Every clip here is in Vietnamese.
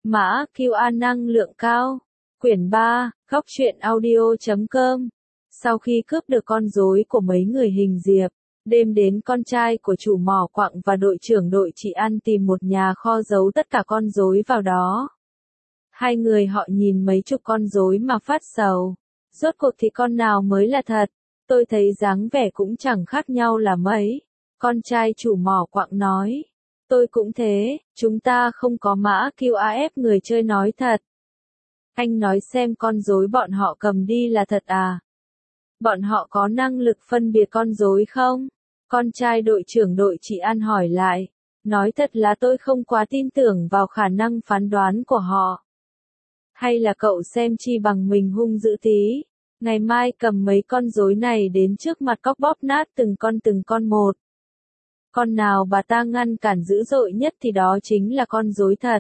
Mã QA năng lượng cao. Quyển 3, góc truyện audio.com. Sau khi cướp được con rối của mấy người Hình Diệp, đêm đến con trai của chủ mỏ quặng và đội trưởng đội trị an tìm một nhà kho giấu tất cả con rối vào đó. Hai người họ nhìn mấy chục con rối mà phát sầu. Rốt cuộc thì con nào mới là thật? Tôi thấy dáng vẻ cũng chẳng khác nhau là mấy. Con trai chủ mỏ quặng nói. Tôi cũng thế, chúng ta không có mã QA ép người chơi nói thật. Anh nói xem con rối bọn họ cầm đi là thật à? Bọn họ có năng lực phân biệt con rối không? Con trai đội trưởng đội trị an hỏi lại. Nói thật là tôi không quá tin tưởng vào khả năng phán đoán của họ. Hay là cậu xem chi bằng mình hung dữ tí. Ngày mai cầm mấy con rối này đến trước mặt cóc bóp nát từng con một. Con nào bà ta ngăn cản dữ dội nhất thì đó chính là con rối thật.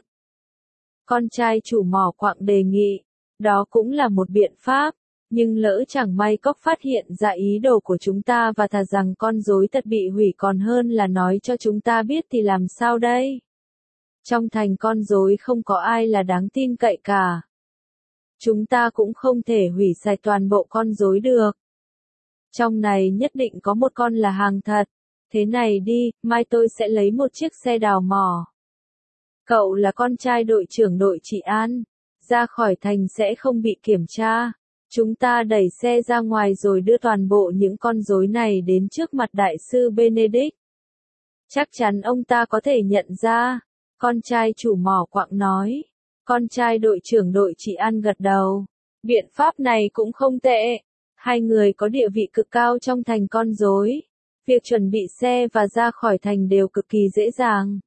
Con trai chủ mỏ quặng đề nghị. Đó cũng là một biện pháp. Nhưng lỡ chẳng may cóc phát hiện ra ý đồ của chúng ta và thà rằng con rối thật bị hủy còn hơn là nói cho chúng ta biết thì làm sao đây? Trong thành con rối không có ai là đáng tin cậy cả. Chúng ta cũng không thể hủy sạch toàn bộ con rối được. Trong này nhất định có một con là hàng thật. Thế này đi, mai tôi sẽ lấy một chiếc xe đào mỏ. Cậu là con trai đội trưởng đội trị an. Ra khỏi thành sẽ không bị kiểm tra. Chúng ta đẩy xe ra ngoài rồi đưa toàn bộ những con rối này đến trước mặt đại sư Benedict. Chắc chắn ông ta có thể nhận ra. Con trai chủ mỏ quặng nói. Con trai đội trưởng đội trị an gật đầu. Biện pháp này cũng không tệ. Hai người có địa vị cực cao trong thành con rối. Việc chuẩn bị xe và ra khỏi thành đều cực kỳ dễ dàng.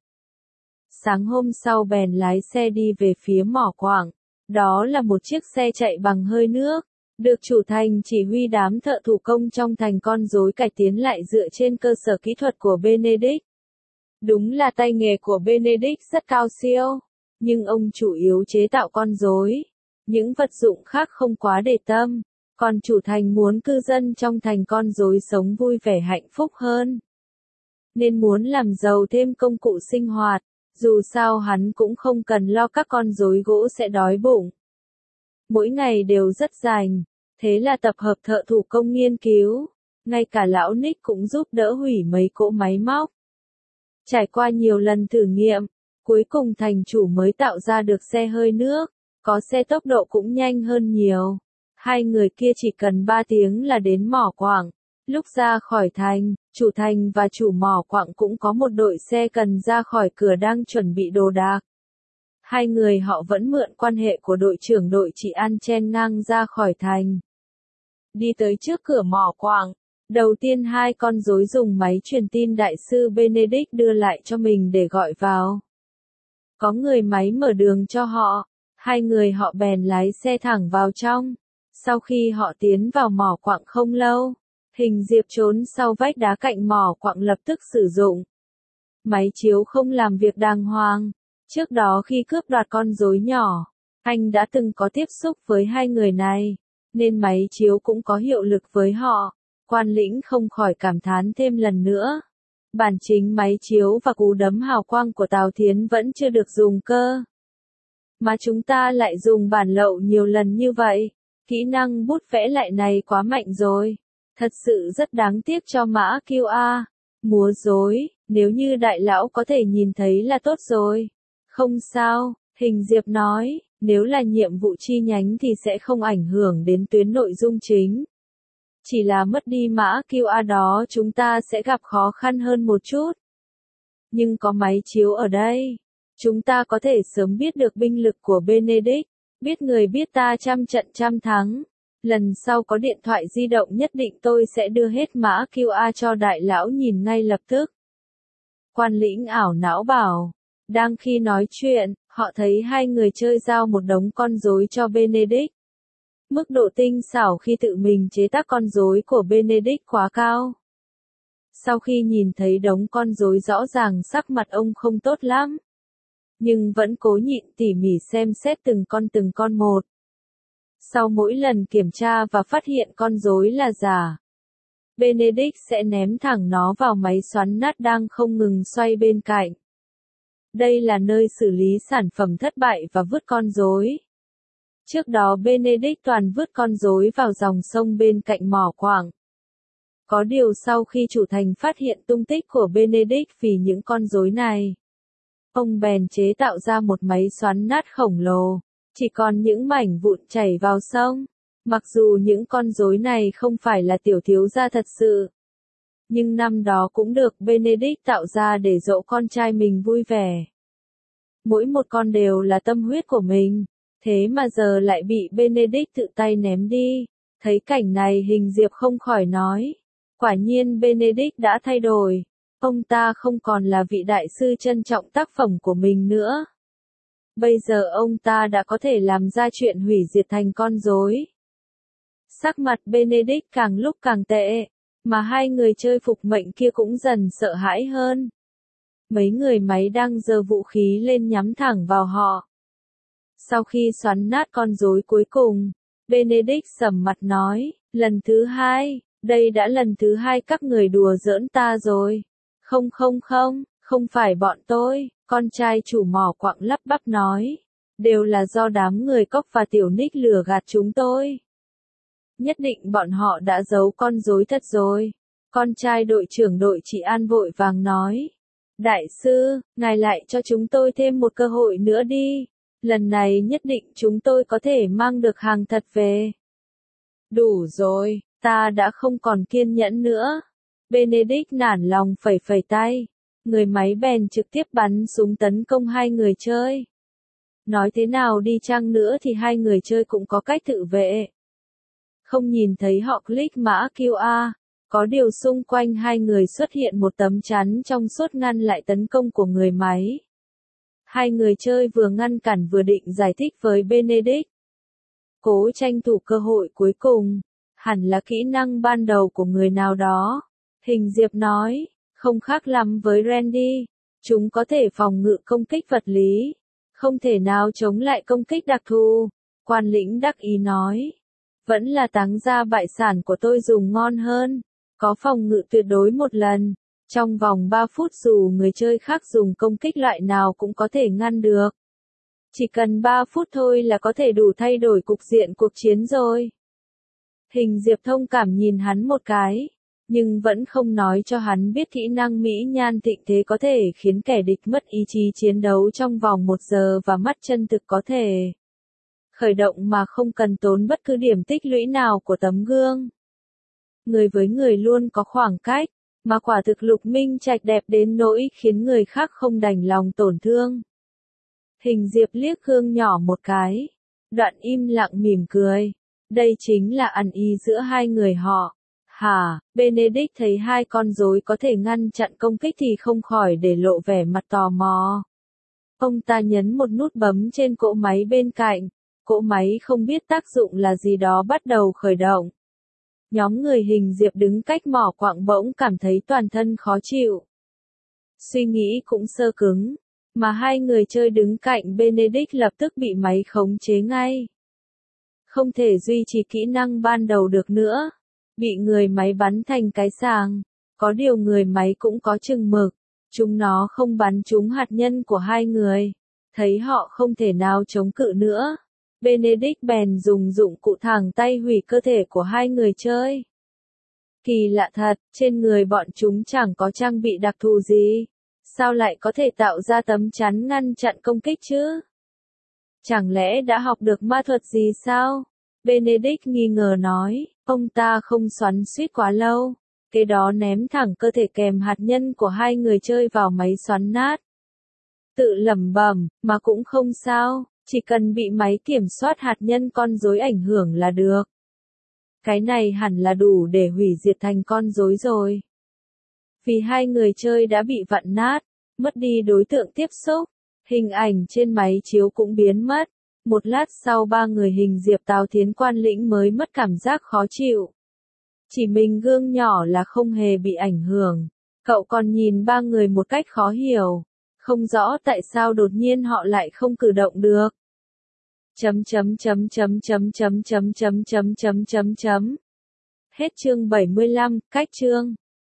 Sáng hôm sau bèn lái xe đi về phía mỏ quặng. Đó là một chiếc xe chạy bằng hơi nước. Được chủ thành chỉ huy đám thợ thủ công trong thành con rối cải tiến lại dựa trên cơ sở kỹ thuật của Benedict. Đúng là tay nghề của Benedict rất cao siêu. Nhưng ông chủ yếu chế tạo con rối. Những vật dụng khác không quá để tâm. Còn chủ thành muốn cư dân trong thành con rối sống vui vẻ hạnh phúc hơn. Nên muốn làm giàu thêm công cụ sinh hoạt. Dù sao hắn cũng không cần lo các con rối gỗ sẽ đói bụng. Mỗi ngày đều rất rảnh. Thế là tập hợp thợ thủ công nghiên cứu. Ngay cả lão Nick cũng giúp đỡ hủy mấy cỗ máy móc. Trải qua nhiều lần thử nghiệm. Cuối cùng thành chủ mới tạo ra được xe hơi nước. Có xe tốc độ cũng nhanh hơn nhiều. Hai người kia chỉ cần 3 tiếng là đến mỏ quặng. Lúc ra khỏi thành, chủ thành và chủ mỏ quặng cũng có một đội xe cần ra khỏi cửa đang chuẩn bị đồ đạc. Hai người họ vẫn mượn quan hệ của đội trưởng đội trị an chen ngang ra khỏi thành. Đi tới trước cửa mỏ quặng. Đầu tiên hai con rối dùng máy truyền tin đại sư Benedict đưa lại cho mình để gọi vào. Có người máy mở đường cho họ. Hai người họ bèn lái xe thẳng vào trong. Sau khi họ tiến vào mỏ quặng không lâu, Hình Diệp trốn sau vách đá cạnh mỏ quặng lập tức sử dụng. Máy chiếu không làm việc đàng hoàng. Trước đó khi cướp đoạt con rối nhỏ, anh đã từng có tiếp xúc với hai người này, nên máy chiếu cũng có hiệu lực với họ. Quan lĩnh không khỏi cảm thán thêm lần nữa. Bản chính máy chiếu và cú đấm hào quang của Tào Thiến vẫn chưa được dùng cơ. Mà chúng ta lại dùng bản lậu nhiều lần như vậy. Kỹ năng bút vẽ lại này quá mạnh rồi. Thật sự rất đáng tiếc cho mã QA. Múa rối, nếu như đại lão có thể nhìn thấy là tốt rồi. Không sao, Hình Diệp nói, nếu là nhiệm vụ chi nhánh thì sẽ không ảnh hưởng đến tuyến nội dung chính. Chỉ là mất đi mã QA đó chúng ta sẽ gặp khó khăn hơn một chút. Nhưng có máy chiếu ở đây. Chúng ta có thể sớm biết được binh lực của Benedict. Biết người biết ta trăm trận trăm thắng. Lần sau có điện thoại di động nhất định tôi sẽ đưa hết mã QA cho đại lão nhìn ngay lập tức. Quan lĩnh ảo não bảo. Đang khi nói chuyện, họ thấy hai người chơi giao một đống con rối cho Benedict. Mức độ tinh xảo khi tự mình chế tác con rối của Benedict quá cao. Sau khi nhìn thấy đống con rối rõ ràng sắc mặt ông không tốt lắm. Nhưng vẫn cố nhịn tỉ mỉ xem xét từng con một. Sau mỗi lần kiểm tra và phát hiện con rối là giả, Benedict sẽ ném thẳng nó vào máy xoắn nát đang không ngừng xoay bên cạnh. Đây là nơi xử lý sản phẩm thất bại và vứt con rối. Trước đó Benedict toàn vứt con rối vào dòng sông bên cạnh mỏ quặng. Có điều sau khi chủ thành phát hiện tung tích của Benedict vì những con rối này, ông bèn chế tạo ra một máy xoắn nát khổng lồ, chỉ còn những mảnh vụn chảy vào sông. Mặc dù những con rối này không phải là tiểu thiếu gia thật sự, nhưng năm đó cũng được Benedict tạo ra để dỗ con trai mình vui vẻ. Mỗi một con đều là tâm huyết của mình, thế mà giờ lại bị Benedict tự tay ném đi. Thấy cảnh này Hình Diệp không khỏi nói, quả nhiên Benedict đã thay đổi, ông ta không còn là vị đại sư trân trọng tác phẩm của mình nữa. Bây giờ ông ta đã có thể làm ra chuyện hủy diệt thành con rối. Sắc mặt Benedict càng lúc càng tệ, mà hai người chơi phục mệnh kia cũng dần sợ hãi hơn. Mấy người máy đang giơ vũ khí lên nhắm thẳng vào họ. Sau khi xoắn nát con rối cuối cùng, Benedict sầm mặt nói, lần thứ hai, đây đã lần thứ hai các người đùa giỡn ta rồi. Không phải bọn tôi, con trai chủ mỏ quặng lắp bắp nói. Đều là do đám người Cốc và Tiểu Nick lừa gạt chúng tôi. Nhất định bọn họ đã giấu con rối thật rồi. Con trai đội trưởng đội Trị An vội vàng nói. Đại sư, ngài lại cho chúng tôi thêm một cơ hội nữa đi. Lần này nhất định chúng tôi có thể mang được hàng thật về. Đủ rồi, ta đã không còn kiên nhẫn nữa. Benedict nản lòng phẩy phẩy tay. Người máy bèn trực tiếp bắn súng tấn công hai người chơi. Nói thế nào đi chăng nữa thì hai người chơi cũng có cách tự vệ. Không nhìn thấy họ click mã QR, có điều xung quanh hai người xuất hiện một tấm chắn trong suốt ngăn lại tấn công của người máy. Hai người chơi vừa ngăn cản vừa định giải thích với Benedict. Cố tranh thủ cơ hội cuối cùng, hẳn là kỹ năng ban đầu của người nào đó. Hình Diệp nói, không khác lắm với Randy, chúng có thể phòng ngự công kích vật lý, không thể nào chống lại công kích đặc thù. Quan lĩnh đắc ý nói, vẫn là táng gia bại sản của tôi dùng ngon hơn, có phòng ngự tuyệt đối một lần, trong vòng 3 phút dù người chơi khác dùng công kích loại nào cũng có thể ngăn được. Chỉ cần 3 phút thôi là có thể đủ thay đổi cục diện cuộc chiến rồi. Hình Diệp thông cảm nhìn hắn một cái, nhưng vẫn không nói cho hắn biết kỹ năng mỹ nhan thịnh thế có thể khiến kẻ địch mất ý chí chiến đấu trong vòng 1 giờ và mắt chân thực có thể khởi động mà không cần tốn bất cứ điểm tích lũy nào của tấm gương. Người với người luôn có khoảng cách, mà quả thực Lục Minh Trạch đẹp đến nỗi khiến người khác không đành lòng tổn thương. Hình Diệp liếc gương nhỏ một cái, đoạn im lặng mỉm cười. Đây chính là ăn ý giữa hai người họ. Hả, Benedict thấy hai con rối có thể ngăn chặn công kích thì không khỏi để lộ vẻ mặt tò mò. Ông ta nhấn một nút bấm trên cỗ máy bên cạnh, cỗ máy không biết tác dụng là gì đó bắt đầu khởi động. Nhóm người Hình Diệp đứng cách mỏ quặng bỗng cảm thấy toàn thân khó chịu. Suy nghĩ cũng sơ cứng, mà hai người chơi đứng cạnh Benedict lập tức bị máy khống chế ngay. Không thể duy trì kỹ năng ban đầu được nữa. Bị người máy bắn thành cái sàng. Có điều người máy cũng có chừng mực. Chúng nó không bắn trúng hạt nhân của hai người. Thấy họ không thể nào chống cự nữa. Benedict bèn dùng dụng cụ thẳng tay hủy cơ thể của hai người chơi. Kỳ lạ thật, trên người bọn chúng chẳng có trang bị đặc thù gì. Sao lại có thể tạo ra tấm chắn ngăn chặn công kích chứ? Chẳng lẽ đã học được ma thuật gì sao? Benedict nghi ngờ nói, ông ta không xoắn xuýt quá lâu. Kế đó ném thẳng cơ thể kèm hạt nhân của hai người chơi vào máy xoắn nát. Tự lẩm bẩm, mà cũng không sao, chỉ cần bị máy kiểm soát hạt nhân con rối ảnh hưởng là được. Cái này hẳn là đủ để hủy diệt thành con rối rồi. Vì hai người chơi đã bị vặn nát, mất đi đối tượng tiếp xúc, hình ảnh trên máy chiếu cũng biến mất. Một lát sau ba người Hình Diệp Tào Thiến Quan lĩnh mới mất cảm giác khó chịu. Chỉ mình gương nhỏ là không hề bị ảnh hưởng. Cậu còn nhìn ba người một cách khó hiểu. Không rõ tại sao đột nhiên họ lại không cử động được. Hết chương 75, cách chương.